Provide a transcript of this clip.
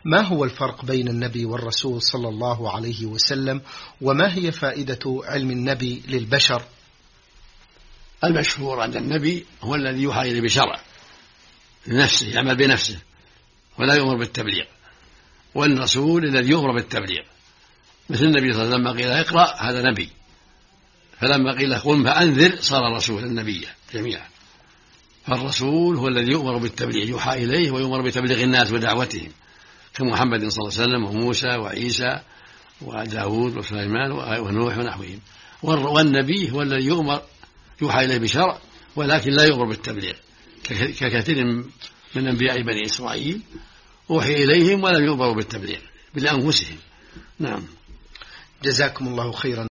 ما هو الفرق بين النبي والرسول صلى الله عليه وسلم، وما هي فائدة علم النبي للبشر؟ المشهور عند النبي هو الذي يوحى إليه بشرع لنفسه، يعمل بنفسه ولا يؤمر بالتبليغ، والرسول الذي يؤمر بالتبليغ، مثل النبي صلى الله عليه وسلم قيل اقرأ هذا نبي، فلما قيل قم فأنذر صار رسولا نبيا جميعا. فالرسول هو الذي يؤمر بالتبليغ، يوحى إليه ويؤمر بتبليغ الناس ودعوتهم، كمحمد صلى الله عليه وسلم وموسى وعيسى وداود وسليمان ونوح ونحوهم. والنبي هو الذي يوحى إليه بشرع ولكن لا يؤمر بالتبليغ، ككثير من أنبياء بني إسرائيل أوحي إليهم ولم يؤمروا بالتبليغ بأنفسهم. نعم. جزاكم الله خيرا.